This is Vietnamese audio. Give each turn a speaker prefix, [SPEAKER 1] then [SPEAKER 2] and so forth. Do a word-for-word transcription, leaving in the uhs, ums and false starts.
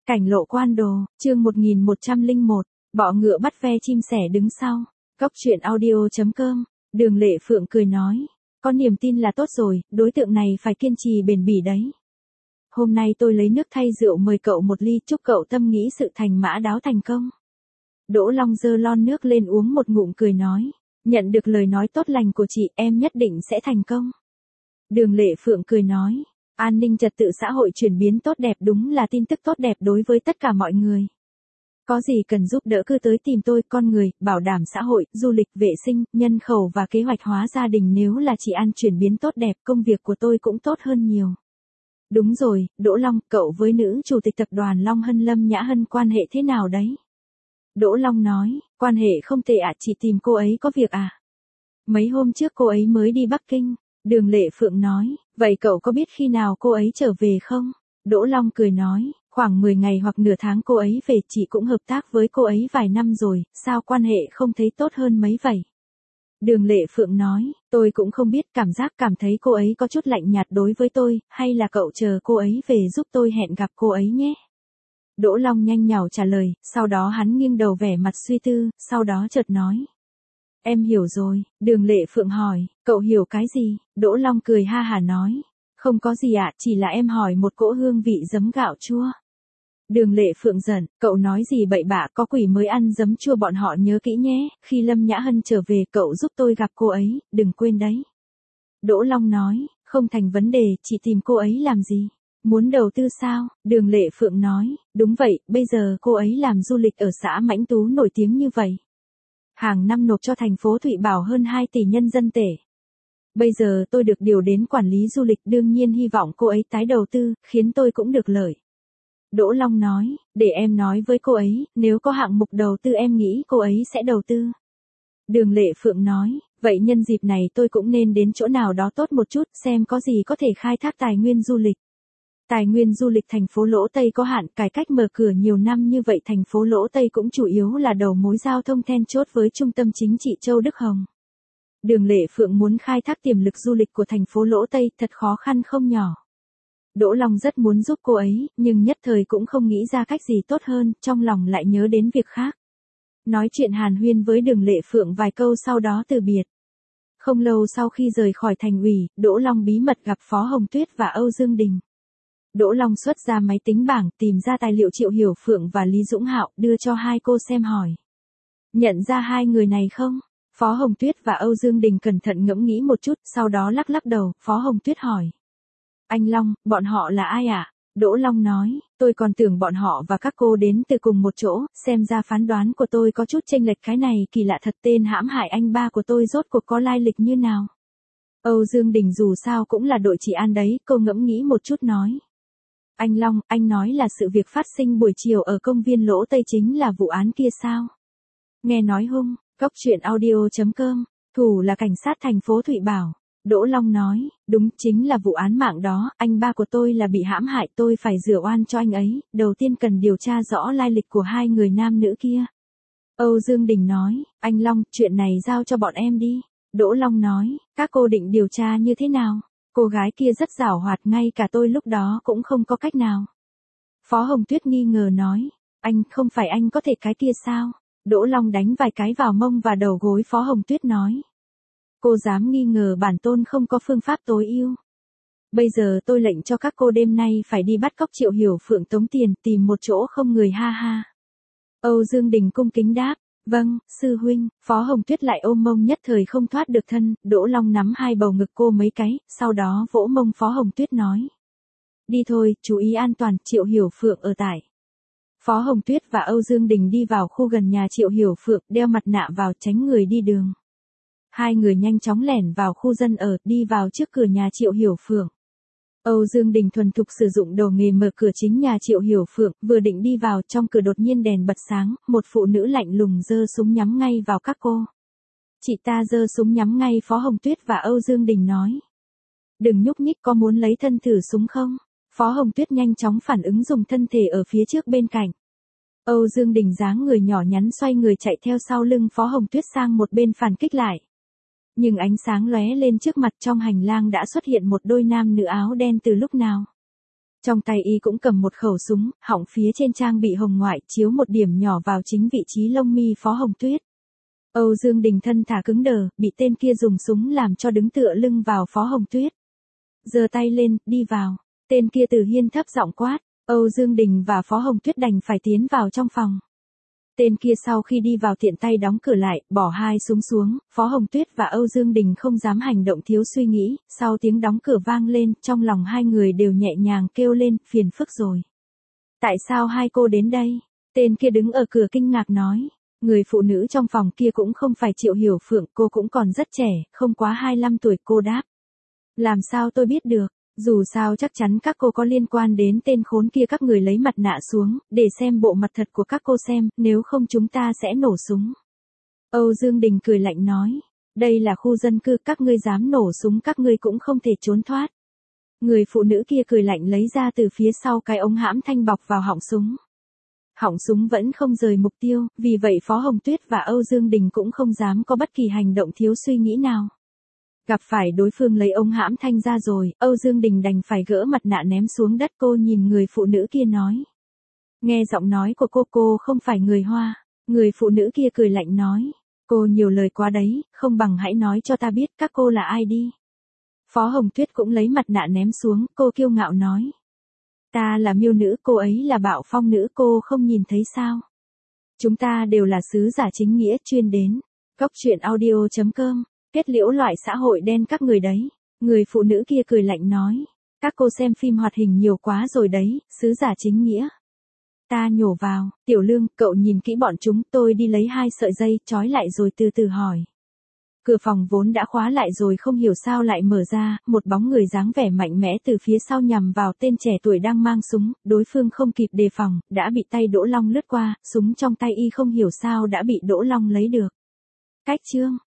[SPEAKER 1] Cảnh lộ quan đồ, chương một nghìn một trăm lẻ một, bọ ngựa bắt ve chim sẻ đứng sau. Cốc truyện audio chấm com, Đường Lệ Phượng cười nói. Có niềm tin là tốt rồi, đối tượng này phải kiên trì bền bỉ đấy. Hôm nay tôi lấy nước thay rượu mời cậu một ly, chúc cậu tâm nghĩ sự thành mã đáo thành công. Đỗ Long giơ lon nước lên uống một ngụm cười nói. Nhận được lời nói tốt lành của chị, em nhất định sẽ thành công. Đường Lệ Phượng cười nói. An ninh trật tự xã hội chuyển biến tốt đẹp đúng là tin tức tốt đẹp đối với tất cả mọi người. Có gì cần giúp đỡ cứ tới tìm tôi, con người, bảo đảm xã hội, du lịch, vệ sinh, nhân khẩu và kế hoạch hóa gia đình, nếu là chị An chuyển biến tốt đẹp, công việc của tôi cũng tốt hơn nhiều. Đúng rồi, Đỗ Long, cậu với nữ chủ tịch tập đoàn Long Hân Lâm Nhã Hân quan hệ thế nào đấy? Đỗ Long nói, quan hệ không tệ ạ, chị tìm cô ấy có việc à? Mấy hôm trước cô ấy mới đi Bắc Kinh. Đường Lệ Phượng nói, vậy cậu có biết khi nào cô ấy trở về không? Đỗ Long cười nói, khoảng mười ngày hoặc nửa tháng cô ấy về, chị cũng hợp tác với cô ấy vài năm rồi, sao quan hệ không thấy tốt hơn mấy vậy? Đường Lệ Phượng nói, tôi cũng không biết, cảm giác cảm thấy cô ấy có chút lạnh nhạt đối với tôi, hay là cậu chờ cô ấy về giúp tôi hẹn gặp cô ấy nhé? Đỗ Long nhanh nhảu trả lời, sau đó hắn nghiêng đầu vẻ mặt suy tư, sau đó chợt nói. Em hiểu rồi, Đường Lệ Phượng hỏi, cậu hiểu cái gì? Đỗ Long cười ha hả nói, không có gì ạ, chỉ là em hỏi một cỗ hương vị giấm gạo chua. Đường Lệ Phượng giận, cậu nói gì bậy bạ, có quỷ mới ăn giấm chua, bọn họ nhớ kỹ nhé, khi Lâm Nhã Hân trở về cậu giúp tôi gặp cô ấy, đừng quên đấy. Đỗ Long nói, không thành vấn đề, chị tìm cô ấy làm gì? Muốn đầu tư sao? Đường Lệ Phượng nói, đúng vậy, bây giờ cô ấy làm du lịch ở xã Mãnh Tú nổi tiếng như vậy. Hàng năm nộp cho thành phố Thụy Bảo hơn hai tỷ nhân dân tệ. Bây giờ tôi được điều đến quản lý du lịch, đương nhiên hy vọng cô ấy tái đầu tư, khiến tôi cũng được lợi. Đỗ Long nói, để em nói với cô ấy, nếu có hạng mục đầu tư em nghĩ cô ấy sẽ đầu tư. Đường Lệ Phượng nói, vậy nhân dịp này tôi cũng nên đến chỗ nào đó tốt một chút, xem có gì có thể khai thác tài nguyên du lịch. Tài nguyên du lịch thành phố Lỗ Tây có hạn, cải cách mở cửa nhiều năm như vậy thành phố Lỗ Tây cũng chủ yếu là đầu mối giao thông then chốt với trung tâm chính trị Châu Đức Hồng. Đường Lệ Phượng muốn khai thác tiềm lực du lịch của thành phố Lỗ Tây thật khó khăn không nhỏ. Đỗ Long rất muốn giúp cô ấy, nhưng nhất thời cũng không nghĩ ra cách gì tốt hơn, trong lòng lại nhớ đến việc khác. Nói chuyện hàn huyên với Đường Lệ Phượng vài câu sau đó từ biệt. Không lâu sau khi rời khỏi thành ủy, Đỗ Long bí mật gặp Phó Hồng Tuyết và Âu Dương Đình. Đỗ Long xuất ra máy tính bảng, tìm ra tài liệu Triệu Hiểu Phượng và Lý Dũng Hạo, đưa cho hai cô xem hỏi. Nhận ra hai người này không? Phó Hồng Tuyết và Âu Dương Đình cẩn thận ngẫm nghĩ một chút, sau đó lắc lắc đầu, Phó Hồng Tuyết hỏi. Anh Long, bọn họ là ai ạ? À? Đỗ Long nói, tôi còn tưởng bọn họ và các cô đến từ cùng một chỗ, xem ra phán đoán của tôi có chút chênh lệch, cái này kỳ lạ thật, tên hãm hại anh ba của tôi rốt cuộc có lai lịch như nào? Âu Dương Đình dù sao cũng là đội chị An đấy, cô ngẫm nghĩ một chút nói. Anh Long, anh nói là sự việc phát sinh buổi chiều ở công viên Lỗ Tây chính là vụ án kia sao? Nghe nói hung, cốc truyện audio chấm com, thủ là cảnh sát thành phố Thụy Bảo. Đỗ Long nói, đúng, chính là vụ án mạng đó, anh ba của tôi là bị hãm hại, tôi phải rửa oan cho anh ấy, đầu tiên cần điều tra rõ lai lịch của hai người nam nữ kia. Âu Dương Đình nói, anh Long, chuyện này giao cho bọn em đi. Đỗ Long nói, các cô định điều tra như thế nào? Cô gái kia rất giảo hoạt, ngay cả tôi lúc đó cũng không có cách nào. Phó Hồng Tuyết nghi ngờ nói, anh, không phải anh có thể cái kia sao? Đỗ Long đánh vài cái vào mông và đầu gối Phó Hồng Tuyết nói. Cô dám nghi ngờ bản tôn không có phương pháp tối ưu. Bây giờ tôi lệnh cho các cô đêm nay phải đi bắt cóc Triệu Hiểu Phượng tống tiền, tìm một chỗ không người, ha ha. Âu Dương Đình cung kính đáp, vâng, sư huynh. Phó Hồng Tuyết lại ôm mông nhất thời không thoát được thân, Đỗ Long nắm hai bầu ngực cô mấy cái, sau đó vỗ mông Phó Hồng Tuyết nói. Đi thôi, chú ý an toàn, Triệu Hiểu Phượng ở tại. Phó Hồng Tuyết và Âu Dương Đình đi vào khu gần nhà Triệu Hiểu Phượng, đeo mặt nạ vào tránh người đi đường. Hai người nhanh chóng lẻn vào khu dân ở, đi vào trước cửa nhà Triệu Hiểu Phượng. Âu Dương Đình thuần thục sử dụng đồ nghề mở cửa chính nhà Triệu Hiểu Phượng, vừa định đi vào, trong cửa đột nhiên đèn bật sáng, một phụ nữ lạnh lùng giơ súng nhắm ngay vào các cô. Chị ta giơ súng nhắm ngay Phó Hồng Tuyết và Âu Dương Đình nói. Đừng nhúc nhích, có muốn lấy thân thử súng không? Phó Hồng Tuyết nhanh chóng phản ứng dùng thân thể ở phía trước bên cạnh. Âu Dương Đình dáng người nhỏ nhắn xoay người chạy theo sau lưng Phó Hồng Tuyết sang một bên phản kích lại. Nhưng ánh sáng lóe lên trước mặt, trong hành lang đã xuất hiện một đôi nam nữ áo đen từ lúc nào. Trong tay y cũng cầm một khẩu súng, họng phía trên trang bị hồng ngoại, chiếu một điểm nhỏ vào chính vị trí lông mi Phó Hồng Tuyết. Âu Dương Đình thân thả cứng đờ, bị tên kia dùng súng làm cho đứng tựa lưng vào Phó Hồng Tuyết. Giơ tay lên, đi vào. Tên kia từ hiên thấp giọng quát, Âu Dương Đình và Phó Hồng Tuyết đành phải tiến vào trong phòng. Tên kia sau khi đi vào tiện tay đóng cửa lại, bỏ hai súng xuống, Phó Hồng Tuyết và Âu Dương Đình không dám hành động thiếu suy nghĩ, sau tiếng đóng cửa vang lên, trong lòng hai người đều nhẹ nhàng kêu lên, phiền phức rồi. Tại sao hai cô đến đây? Tên kia đứng ở cửa kinh ngạc nói. Người phụ nữ trong phòng kia cũng không phải Triệu Hiểu Phượng, cô cũng còn rất trẻ, không quá hai mươi lăm tuổi, cô đáp. Làm sao tôi biết được, dù sao chắc chắn các cô có liên quan đến tên khốn kia, các người lấy mặt nạ xuống, để xem bộ mặt thật của các cô xem, nếu không chúng ta sẽ nổ súng. Âu Dương Đình cười lạnh nói, đây là khu dân cư, các ngươi dám nổ súng các ngươi cũng không thể trốn thoát. Người phụ nữ kia cười lạnh lấy ra từ phía sau cái ống hãm thanh bọc vào họng súng. Họng súng vẫn không rời mục tiêu, vì vậy Phó Hồng Tuyết và Âu Dương Đình cũng không dám có bất kỳ hành động thiếu suy nghĩ nào. Gặp phải đối phương lấy ống hãm thanh ra rồi, Âu Dương Đình đành phải gỡ mặt nạ ném xuống đất. Cô nhìn người phụ nữ kia nói. Nghe giọng nói của cô, cô không phải người Hoa. Người phụ nữ kia cười lạnh nói. Cô nhiều lời quá đấy, không bằng hãy nói cho ta biết các cô là ai đi. Phó Hồng Tuyết cũng lấy mặt nạ ném xuống, cô kiêu ngạo nói. Ta là Miêu nữ, cô ấy là Bạo Phong nữ, cô không nhìn thấy sao? Chúng ta đều là sứ giả chính nghĩa chuyên đến. Cốc truyện audio chấm com, kết liễu loại xã hội đen các người đấy. Người phụ nữ kia cười lạnh nói. Các cô xem phim hoạt hình nhiều quá rồi đấy, sứ giả chính nghĩa. Ta nhổ vào, Tiểu Lương, cậu nhìn kỹ bọn chúng, tôi đi lấy hai sợi dây, trói lại rồi từ từ hỏi. Cửa phòng vốn đã khóa lại rồi không hiểu sao lại mở ra, một bóng người dáng vẻ mạnh mẽ từ phía sau nhằm vào tên trẻ tuổi đang mang súng, đối phương không kịp đề phòng, đã bị tay Đỗ Long lướt qua, súng trong tay y không hiểu sao đã bị Đỗ Long lấy được. Cách chương